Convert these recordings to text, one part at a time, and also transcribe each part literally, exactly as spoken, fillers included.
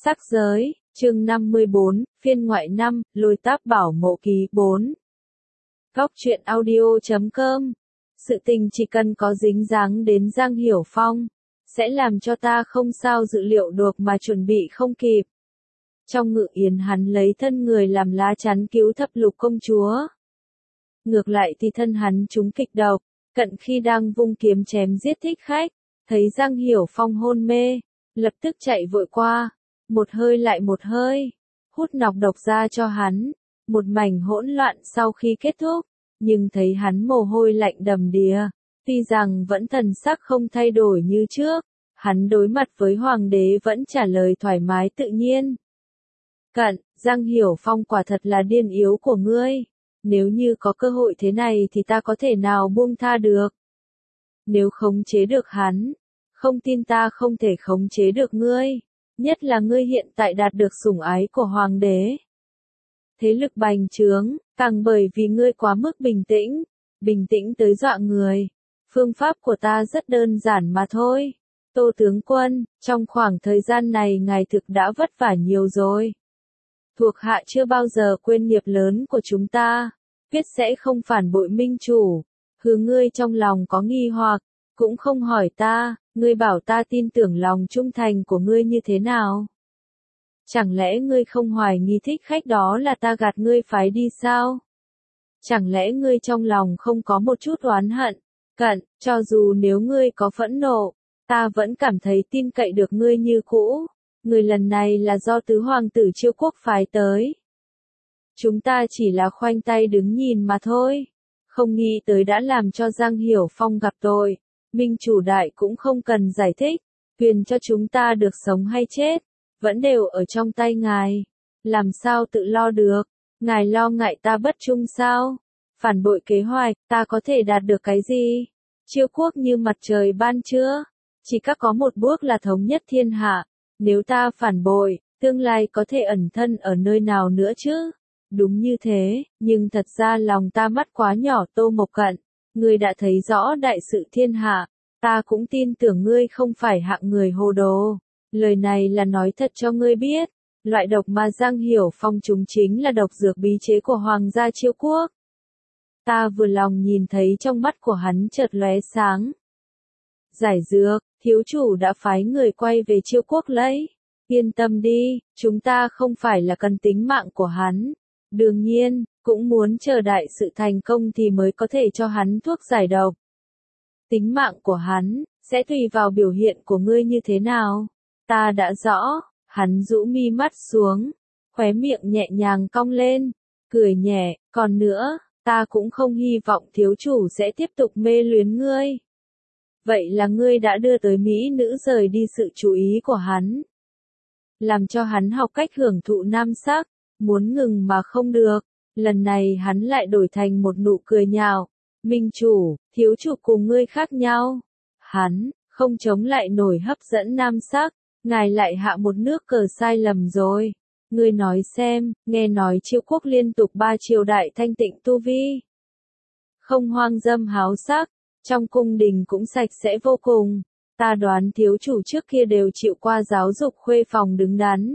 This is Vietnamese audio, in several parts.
Sắc giới, chương năm mươi bốn, phiên ngoại năm, lôi táp bảo mộ ký bốn. Góc truyện audio chấm com. Sự tình chỉ cần có dính dáng đến Giang Hiểu Phong, sẽ làm cho ta không sao dự liệu được mà chuẩn bị không kịp. Trong Ngự Yến hắn lấy thân người làm lá chắn cứu Thập Lục công chúa. Ngược lại thì thân hắn trúng kịch độc, cận khi đang vung kiếm chém giết thích khách, thấy Giang Hiểu Phong hôn mê, lập tức chạy vội qua, một hơi lại một hơi, hút nọc độc ra cho hắn, một mảnh hỗn loạn sau khi kết thúc, nhưng thấy hắn mồ hôi lạnh đầm đìa, tuy rằng vẫn thần sắc không thay đổi như trước, hắn đối mặt với hoàng đế vẫn trả lời thoải mái tự nhiên. Cận, Giang Hiểu Phong quả thật là điên yếu của ngươi, nếu như có cơ hội thế này thì ta có thể nào buông tha được. Nếu khống chế được hắn, không tin ta không thể khống chế được ngươi, nhất là ngươi hiện tại đạt được sủng ái của hoàng đế. Thế lực bành trướng, càng bởi vì ngươi quá mức bình tĩnh, bình tĩnh tới dọa người. Phương pháp của ta rất đơn giản mà thôi. Tô tướng quân, trong khoảng thời gian này ngài thực đã vất vả nhiều rồi. Thuộc hạ chưa bao giờ quên nghiệp lớn của chúng ta, quyết sẽ không phản bội minh chủ. Hừ, ngươi trong lòng có nghi hoặc, cũng không hỏi ta, ngươi bảo ta tin tưởng lòng trung thành của ngươi như thế nào? Chẳng lẽ ngươi không hoài nghi thích khách đó là ta gạt ngươi phái đi sao? Chẳng lẽ ngươi trong lòng không có một chút oán hận? Cận, cho dù nếu ngươi có phẫn nộ, ta vẫn cảm thấy tin cậy được ngươi như cũ. Người lần này là do tứ hoàng tử Chiêu Quốc phái tới. Chúng ta chỉ là khoanh tay đứng nhìn mà thôi. Không nghĩ tới đã làm cho Giang Hiểu Phong gặp tội. Minh chủ đại cũng không cần giải thích. Quyền cho chúng ta được sống hay chết, vẫn đều ở trong tay ngài. Làm sao tự lo được? Ngài lo ngại ta bất trung sao? Phản bội kế hoạch, ta có thể đạt được cái gì? Chiêu Quốc như mặt trời ban trưa, chỉ các có một bước là thống nhất thiên hạ. Nếu ta phản bội, tương lai có thể ẩn thân ở nơi nào nữa chứ? Đúng như thế, nhưng thật ra lòng ta mắt quá nhỏ. Tô Mộc Cận, ngươi đã thấy rõ đại sự thiên hạ, ta cũng tin tưởng ngươi không phải hạng người hồ đồ. Lời này là nói thật cho ngươi biết, loại độc mà Giang Hiểu Phong chúng chính là độc dược bí chế của Hoàng gia Chiêu Quốc. Ta vừa lòng nhìn thấy trong mắt của hắn chợt lóe sáng. Giải dược, thiếu chủ đã phái người quay về Chiêu Quốc lấy. Yên tâm đi, chúng ta không phải là cần tính mạng của hắn. Đương nhiên, cũng muốn chờ đại sự thành công thì mới có thể cho hắn thuốc giải độc. Tính mạng của hắn, sẽ tùy vào biểu hiện của ngươi như thế nào. Ta đã rõ, hắn rũ mi mắt xuống, khóe miệng nhẹ nhàng cong lên, cười nhẹ, còn nữa, ta cũng không hy vọng thiếu chủ sẽ tiếp tục mê luyến ngươi. Vậy là ngươi đã đưa tới mỹ nữ rời đi sự chú ý của hắn. Làm cho hắn học cách hưởng thụ nam sắc, muốn ngừng mà không được. Lần này hắn lại đổi thành một nụ cười nhạo. Minh chủ, thiếu chủ cùng ngươi khác nhau. Hắn, không chống lại nổi hấp dẫn nam sắc. Ngài lại hạ một nước cờ sai lầm rồi. Ngươi nói xem, nghe nói Chiêu Quốc liên tục ba triều đại thanh tịnh tu vi. Không hoang dâm háo sắc, trong cung đình cũng sạch sẽ vô cùng. Ta đoán thiếu chủ trước kia đều chịu qua giáo dục khuê phòng đứng đắn.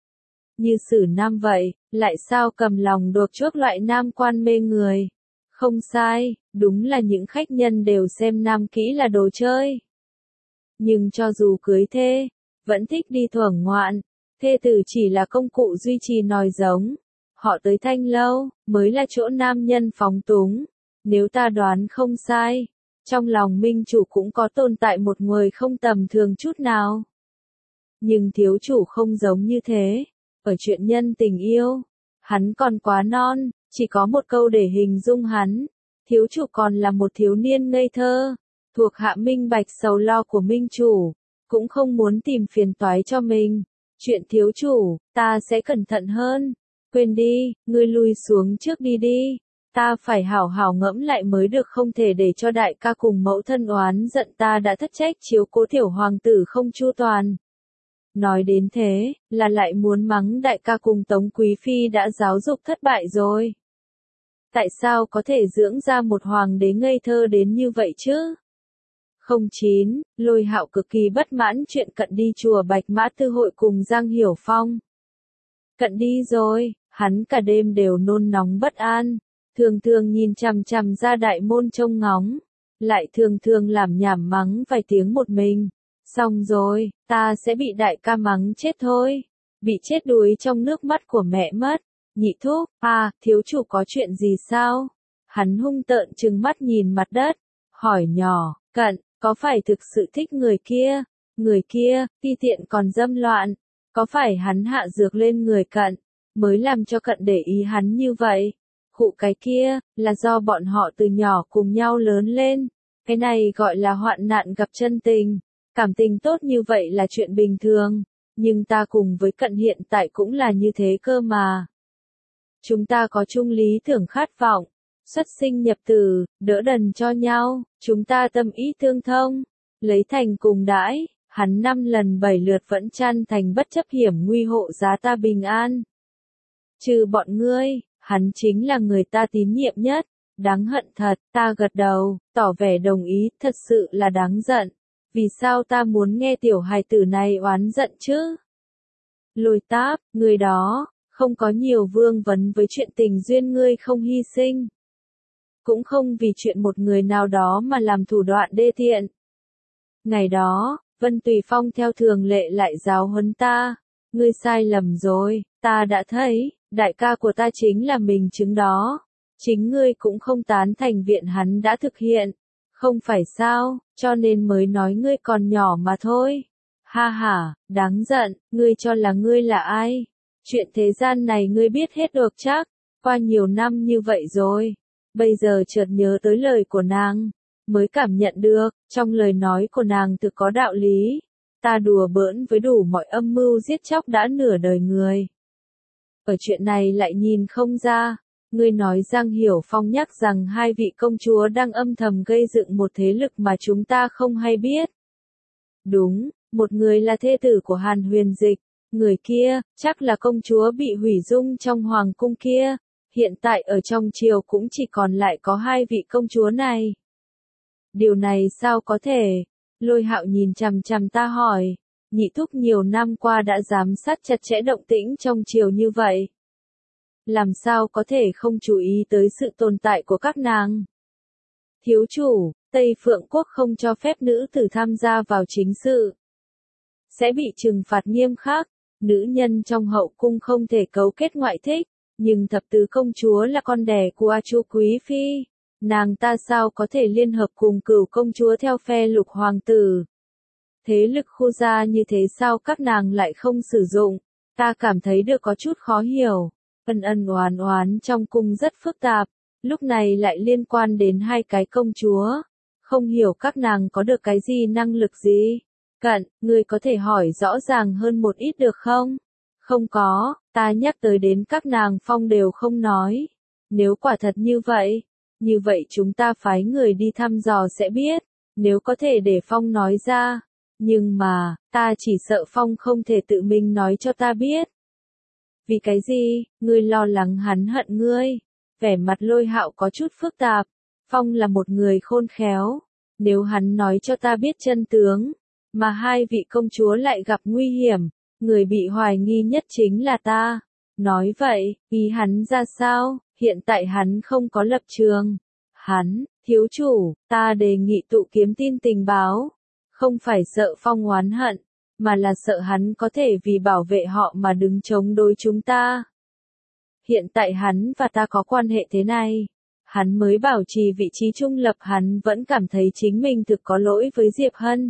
Như Sử Nam vậy, lại sao cầm lòng được trước loại nam quan mê người. Không sai, đúng là những khách nhân đều xem nam kỹ là đồ chơi. Nhưng cho dù cưới thê, vẫn thích đi thoảng ngoạn, thê tử chỉ là công cụ duy trì nòi giống. Họ tới Thanh Lâu, mới là chỗ nam nhân phóng túng. Nếu ta đoán không sai, trong lòng minh chủ cũng có tồn tại một người không tầm thường chút nào. Nhưng thiếu chủ không giống như thế. Ở chuyện nhân tình yêu, hắn còn quá non, chỉ có một câu để hình dung hắn. Thiếu chủ còn là một thiếu niên ngây thơ, thuộc hạ minh bạch sầu lo của minh chủ, cũng không muốn tìm phiền toái cho mình. Chuyện thiếu chủ, ta sẽ cẩn thận hơn. Quên đi, ngươi lui xuống trước đi đi. Ta phải hảo hảo ngẫm lại mới được, không thể để cho đại ca cùng mẫu thân oán giận ta đã thất trách chiếu cố tiểu hoàng tử không chu toàn. Nói đến thế, là lại muốn mắng đại ca cùng Tống Quý Phi đã giáo dục thất bại rồi. Tại sao có thể dưỡng ra một hoàng đế ngây thơ đến như vậy chứ? không chín, Lôi Hạo cực kỳ bất mãn chuyện Cận đi chùa Bạch Mã Tư hội cùng Giang Hiểu Phong. Cận đi rồi, hắn cả đêm đều nôn nóng bất an, thường thường nhìn chằm chằm ra đại môn trông ngóng, lại thường thường làm nhảm mắng vài tiếng một mình. Xong rồi, ta sẽ bị đại ca mắng chết thôi, bị chết đuối trong nước mắt của mẹ mất. Nhị thúc, à, thiếu chủ có chuyện gì sao? Hắn hung tợn trừng mắt nhìn mặt đất, hỏi nhỏ, Cận, có phải thực sự thích người kia? Người kia, ti tiện còn dâm loạn, có phải hắn hạ dược lên người Cận, mới làm cho Cận để ý hắn như vậy? Khụ cái kia, là do bọn họ từ nhỏ cùng nhau lớn lên, cái này gọi là hoạn nạn gặp chân tình, cảm tình tốt như vậy là chuyện bình thường, nhưng ta cùng với Cận hiện tại cũng là như thế cơ mà. Chúng ta có chung lý tưởng khát vọng, xuất sinh nhập tử, đỡ đần cho nhau, chúng ta tâm ý tương thông, lấy thành cùng đãi, hắn năm lần bảy lượt vẫn chăn thành bất chấp hiểm nguy hộ giá ta bình an. Trừ bọn ngươi, hắn chính là người ta tín nhiệm nhất, đáng hận thật, ta gật đầu, tỏ vẻ đồng ý, thật sự là đáng giận, vì sao ta muốn nghe tiểu hài tử này oán giận chứ? Lôi Táp, người đó, không có nhiều vương vấn với chuyện tình duyên ngươi không hy sinh. Cũng không vì chuyện một người nào đó mà làm thủ đoạn đê tiện. Ngày đó, Vân Tùy Phong theo thường lệ lại giáo huấn ta, ngươi sai lầm rồi, ta đã thấy, đại ca của ta chính là mình chứng đó. Chính ngươi cũng không tán thành viện hắn đã thực hiện, không phải sao, cho nên mới nói ngươi còn nhỏ mà thôi. Ha ha, đáng giận, ngươi cho là ngươi là ai? Chuyện thế gian này ngươi biết hết được chắc, qua nhiều năm như vậy rồi. Bây giờ chợt nhớ tới lời của nàng, mới cảm nhận được, trong lời nói của nàng thực có đạo lý. Ta đùa bỡn với đủ mọi âm mưu giết chóc đã nửa đời người. Ở chuyện này lại nhìn không ra, ngươi nói Giang Hiểu Phong nhắc rằng hai vị công chúa đang âm thầm gây dựng một thế lực mà chúng ta không hay biết. Đúng, một người là thê tử của Hàn Huyền Dịch, người kia, chắc là công chúa bị hủy dung trong hoàng cung kia. Hiện tại ở trong triều cũng chỉ còn lại có hai vị công chúa này. Điều này sao có thể? Lôi Hạo nhìn chằm chằm ta hỏi. Nhị thúc nhiều năm qua đã giám sát chặt chẽ động tĩnh trong triều như vậy. Làm sao có thể không chú ý tới sự tồn tại của các nàng? Thiếu chủ, Tây Phượng Quốc không cho phép nữ tử tham gia vào chính sự. Sẽ bị trừng phạt nghiêm khắc. Nữ nhân trong hậu cung không thể cấu kết ngoại thích. Nhưng thập tứ công chúa là con đẻ của A Chu Quý Phi. Nàng ta sao có thể liên hợp cùng cửu công chúa theo phe lục hoàng tử? Thế lực khu gia như thế sao các nàng lại không sử dụng? Ta cảm thấy được có chút khó hiểu. Ân ân oán oán trong cung rất phức tạp. Lúc này lại liên quan đến hai cái công chúa. Không hiểu các nàng có được cái gì năng lực gì? Cận, ngươi có thể hỏi rõ ràng hơn một ít được không? Không có, ta nhắc tới đến các nàng Phong đều không nói. Nếu quả thật như vậy, như vậy chúng ta phái người đi thăm dò sẽ biết, nếu có thể để Phong nói ra. Nhưng mà, ta chỉ sợ Phong không thể tự mình nói cho ta biết. Vì cái gì, ngươi lo lắng hắn hận ngươi? Vẻ mặt Lôi Hạo có chút phức tạp. Phong là một người khôn khéo. Nếu hắn nói cho ta biết chân tướng, mà hai vị công chúa lại gặp nguy hiểm, người bị hoài nghi nhất chính là ta. Nói vậy, ý hắn ra sao? Hiện tại hắn không có lập trường. Hắn, thiếu chủ, ta đề nghị tụ kiếm tin tình báo. Không phải sợ Phong oán hận, mà là sợ hắn có thể vì bảo vệ họ mà đứng chống đối chúng ta. Hiện tại hắn và ta có quan hệ thế này. Hắn mới bảo trì vị trí trung lập, hắn vẫn cảm thấy chính mình thực có lỗi với Diệp Hân.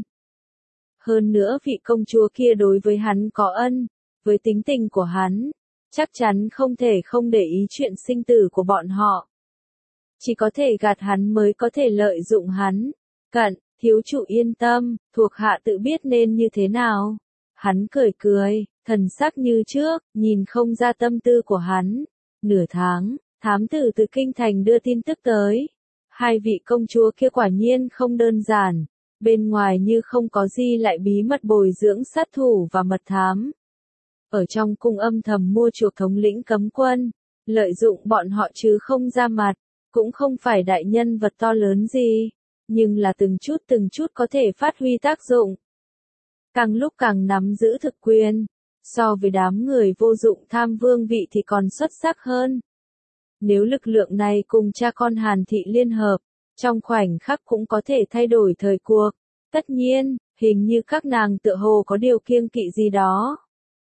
Hơn nữa vị công chúa kia đối với hắn có ân, với tính tình của hắn, chắc chắn không thể không để ý chuyện sinh tử của bọn họ. Chỉ có thể gạt hắn mới có thể lợi dụng hắn. Cận, thiếu chủ yên tâm, thuộc hạ tự biết nên như thế nào. Hắn cười cười, thần sắc như trước, nhìn không ra tâm tư của hắn. Nửa tháng, thám tử từ kinh thành đưa tin tức tới. Hai vị công chúa kia quả nhiên không đơn giản. Bên ngoài như không có gì lại bí mật bồi dưỡng sát thủ và mật thám. Ở trong cung âm thầm mua chuộc thống lĩnh cấm quân, lợi dụng bọn họ chứ không ra mặt, cũng không phải đại nhân vật to lớn gì. nhưng là từng chút từng chút có thể phát huy tác dụng. Càng lúc càng nắm giữ thực quyền, so với đám người vô dụng tham vương vị thì còn xuất sắc hơn. Nếu lực lượng này cùng cha con Hàn Thị liên hợp, trong khoảnh khắc cũng có thể thay đổi thời cuộc. Tất nhiên, hình như các nàng tựa hồ có điều kiêng kỵ gì đó.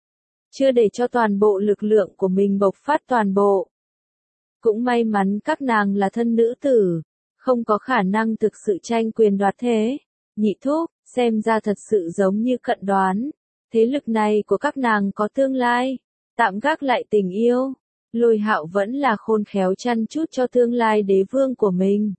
Chưa để cho toàn bộ lực lượng của mình bộc phát toàn bộ. Cũng may mắn các nàng là thân nữ tử, không có khả năng thực sự tranh quyền đoạt thế. Nhị thúc, xem ra thật sự giống như cận đoán. Thế lực này của các nàng có tương lai, tạm gác lại tình yêu. Lôi Hạo vẫn là khôn khéo chăn chút cho tương lai đế vương của mình.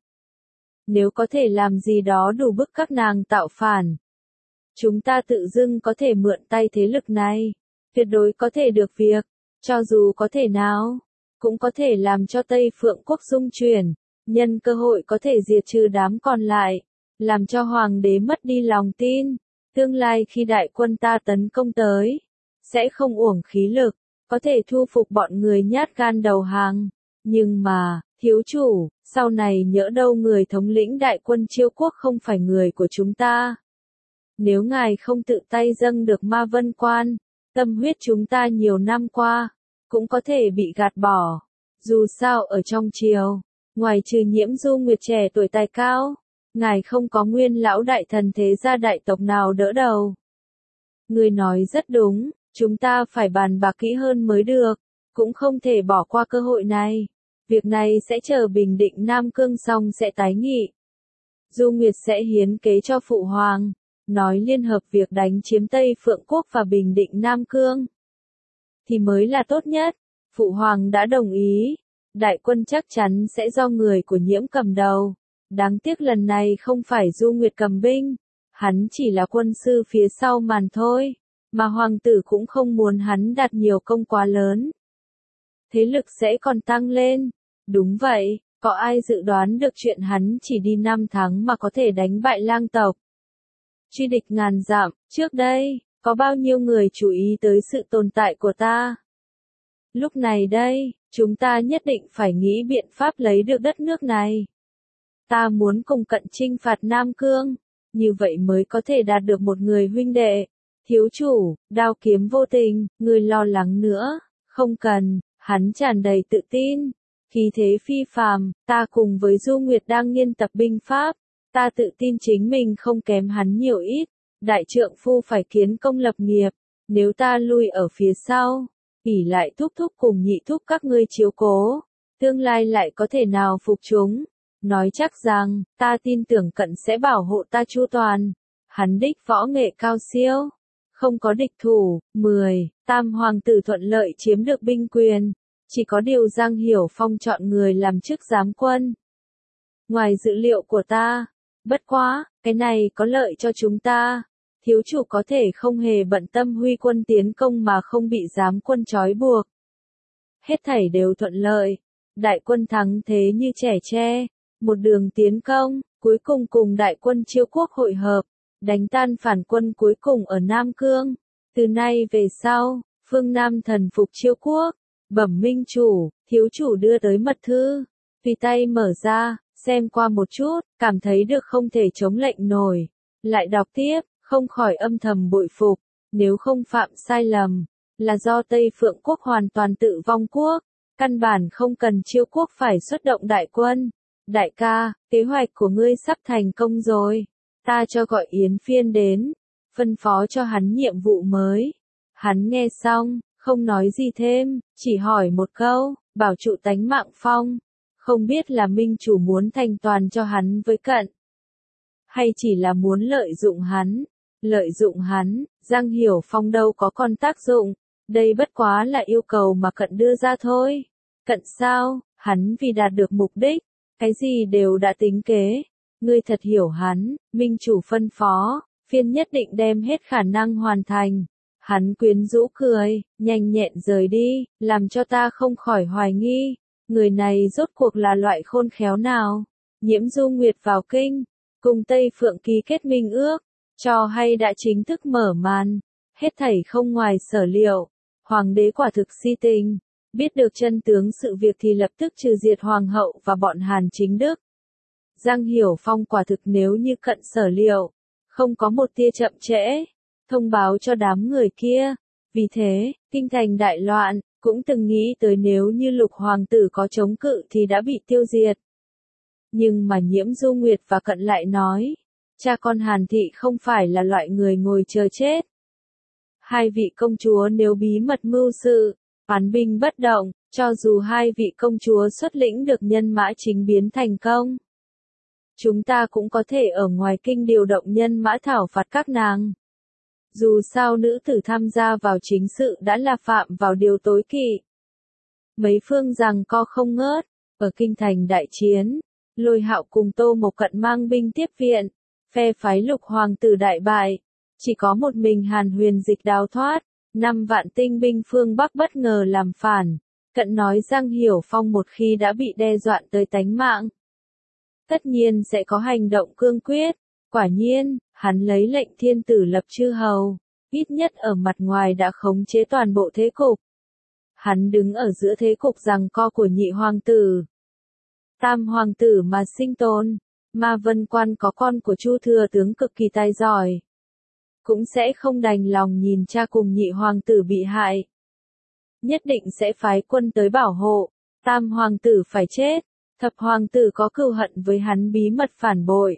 Nếu có thể làm gì đó đủ bức các nàng tạo phản, chúng ta tự dưng có thể mượn tay thế lực này, tuyệt đối có thể được việc, cho dù có thể nào, cũng có thể làm cho Tây Phượng quốc dung chuyển, nhân cơ hội có thể diệt trừ đám còn lại, làm cho hoàng đế mất đi lòng tin, tương lai khi đại quân ta tấn công tới, sẽ không uổng khí lực, có thể thu phục bọn người nhát gan đầu hàng, nhưng mà, thiếu chủ, sau này nhỡ đâu người thống lĩnh đại quân Chiêu quốc không phải người của chúng ta. Nếu ngài không tự tay dâng được Ma Vân Quan, tâm huyết chúng ta nhiều năm qua, cũng có thể bị gạt bỏ. Dù sao ở trong triều, ngoài trừ Nhiễm Du Nguyệt trẻ tuổi tài cao, ngài không có nguyên lão đại thần thế gia đại tộc nào đỡ đầu. Người nói rất đúng, chúng ta phải bàn bạc kỹ hơn mới được, cũng không thể bỏ qua cơ hội này. Việc này sẽ chờ bình định Nam Cương xong sẽ tái nghị. Du Nguyệt sẽ hiến kế cho Phụ Hoàng, nói liên hợp việc đánh chiếm Tây Phượng Quốc và bình định Nam Cương. Thì mới là tốt nhất. Phụ Hoàng đã đồng ý. Đại quân chắc chắn sẽ do người của Nhiễm cầm đầu. Đáng tiếc lần này không phải Du Nguyệt cầm binh. Hắn chỉ là quân sư phía sau màn thôi. Mà Hoàng tử cũng không muốn hắn đạt nhiều công quá lớn. Thế lực sẽ còn tăng lên. Đúng vậy, có ai dự đoán được chuyện hắn chỉ đi năm tháng mà có thể đánh bại lang tộc. Truy địch ngàn dặm, trước đây, có bao nhiêu người chú ý tới sự tồn tại của ta. Lúc này đây, chúng ta nhất định phải nghĩ biện pháp lấy được đất nước này. Ta muốn cùng cận chinh phạt Nam Cương, như vậy mới có thể đạt được một người huynh đệ. Thiếu chủ, đao kiếm vô tình, người lo lắng nữa, không cần, hắn tràn đầy tự tin. Khí thế phi phàm, ta cùng với Du Nguyệt đang nghiên tập binh pháp, ta tự tin chính mình không kém hắn nhiều ít, đại trượng phu phải kiến công lập nghiệp, nếu ta lui ở phía sau, ỷ lại thúc thúc cùng nhị thúc các ngươi chiếu cố, tương lai lại có thể nào phục chúng, nói chắc rằng, ta tin tưởng cận sẽ bảo hộ ta chu toàn, hắn đích võ nghệ cao siêu, không có địch thủ. Mười. Tam hoàng tử thuận lợi chiếm được binh quyền. Chỉ có điều Giang Hiểu Phong chọn người làm chức giám quân. Ngoài dự liệu của ta, bất quá, cái này có lợi cho chúng ta. Thiếu chủ có thể không hề bận tâm huy quân tiến công mà không bị giám quân trói buộc. Hết thảy đều thuận lợi. Đại quân thắng thế như trẻ tre. Một đường tiến công, cuối cùng cùng đại quân Chiêu quốc hội hợp. Đánh tan phản quân cuối cùng ở Nam Cương. Từ nay về sau, phương Nam thần phục Chiêu quốc. Bẩm minh chủ, thiếu chủ đưa tới mật thư, tùy tay mở ra, xem qua một chút, cảm thấy được không thể chống lệnh nổi. Lại đọc tiếp, không khỏi âm thầm bội phục, nếu không phạm sai lầm, là do Tây Phượng quốc hoàn toàn tự vong quốc, căn bản không cần Chiêu quốc phải xuất động đại quân. Đại ca, kế hoạch của ngươi sắp thành công rồi, ta cho gọi Yến Phiên đến, phân phó cho hắn nhiệm vụ mới. Hắn nghe xong, không nói gì thêm, chỉ hỏi một câu, bảo trụ tánh mạng Phong, không biết là minh chủ muốn thành toàn cho hắn với cận, hay chỉ là muốn lợi dụng hắn. Lợi dụng hắn, Giang Hiểu Phong đâu có còn tác dụng, đây bất quá là yêu cầu mà cận đưa ra thôi. Cận sao, hắn vì đạt được mục đích, cái gì đều đã tính kế, ngươi thật hiểu hắn, minh chủ phân phó, Phiên nhất định đem hết khả năng hoàn thành. Hắn quyến rũ cười, nhanh nhẹn rời đi, làm cho ta không khỏi hoài nghi, người này rốt cuộc là loại khôn khéo nào. Nhiễm Du Nguyệt vào kinh, cùng Tây Phượng ký kết minh ước, trò hay đã chính thức mở màn, hết thảy không ngoài sở liệu. Hoàng đế quả thực si tình, biết được chân tướng sự việc thì lập tức trừ diệt hoàng hậu và bọn Hàn Chính Đức. Giang Hiểu Phong quả thực nếu như cận sở liệu, không có một tia chậm trễ, thông báo cho đám người kia. Vì thế, kinh thành đại loạn, cũng từng nghĩ tới nếu như Lục hoàng tử có chống cự thì đã bị tiêu diệt. Nhưng mà Nhiễm Du Nguyệt và Cận lại nói, cha con Hàn Thị không phải là loại người ngồi chờ chết. Hai vị công chúa nếu bí mật mưu sự, án binh bất động, cho dù hai vị công chúa xuất lĩnh được nhân mã chính biến thành công, chúng ta cũng có thể ở ngoài kinh điều động nhân mã thảo phạt các nàng. Dù sao nữ tử tham gia vào chính sự đã là phạm vào điều tối kỵ. Mấy phương rằng co không ngớt, ở kinh thành đại chiến, Lôi Hạo cùng Tô Mộc Cận mang binh tiếp viện, phe phái Lục hoàng tử đại bại, chỉ có một mình Hàn Huyền Dịch đào thoát, năm vạn tinh binh phương Bắc bất ngờ làm phản. Cận nói Giang Hiểu Phong một khi đã bị đe dọa tới tánh mạng, tất nhiên sẽ có hành động cương quyết. Quả nhiên, hắn lấy lệnh thiên tử lập chư hầu, ít nhất ở mặt ngoài đã khống chế toàn bộ thế cục. Hắn đứng ở giữa thế cục giằng co của nhị hoàng tử, tam hoàng tử mà sinh tồn. Ma Vân Quan có con của Chu thừa tướng cực kỳ tài giỏi, cũng sẽ không đành lòng nhìn cha cùng nhị hoàng tử bị hại. Nhất định sẽ phái quân tới bảo hộ, tam hoàng tử phải chết, thập hoàng tử có cừu hận với hắn bí mật phản bội.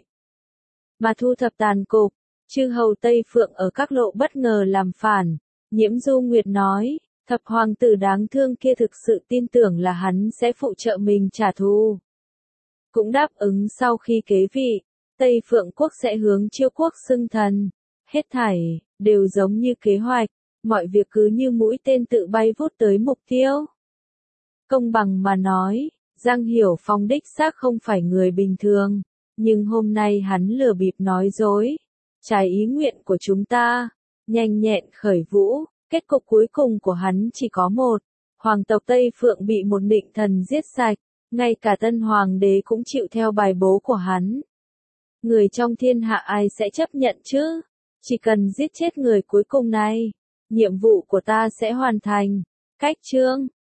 Mà thu thập tàn cục, chư hầu Tây Phượng ở các lộ bất ngờ làm phản. Nhiễm Du Nguyệt nói, thập hoàng tử đáng thương kia thực sự tin tưởng là hắn sẽ phụ trợ mình trả thù. Cũng đáp ứng sau khi kế vị, Tây Phượng quốc sẽ hướng Chiêu quốc xưng thần. Hết thảy, đều giống như kế hoạch, mọi việc cứ như mũi tên tự bay vút tới mục tiêu. Công bằng mà nói, Giang Hiểu Phong đích xác không phải người bình thường, nhưng hôm nay hắn lừa bịp nói dối, trái ý nguyện của chúng ta, nhanh nhẹn khởi vũ, kết cục cuối cùng của hắn chỉ có một, hoàng tộc Tây Phượng bị một định thần giết sạch, ngay cả tân hoàng đế cũng chịu theo bài bố của hắn. Người trong thiên hạ ai sẽ chấp nhận chứ? Chỉ cần giết chết người cuối cùng này, nhiệm vụ của ta sẽ hoàn thành. Cách chương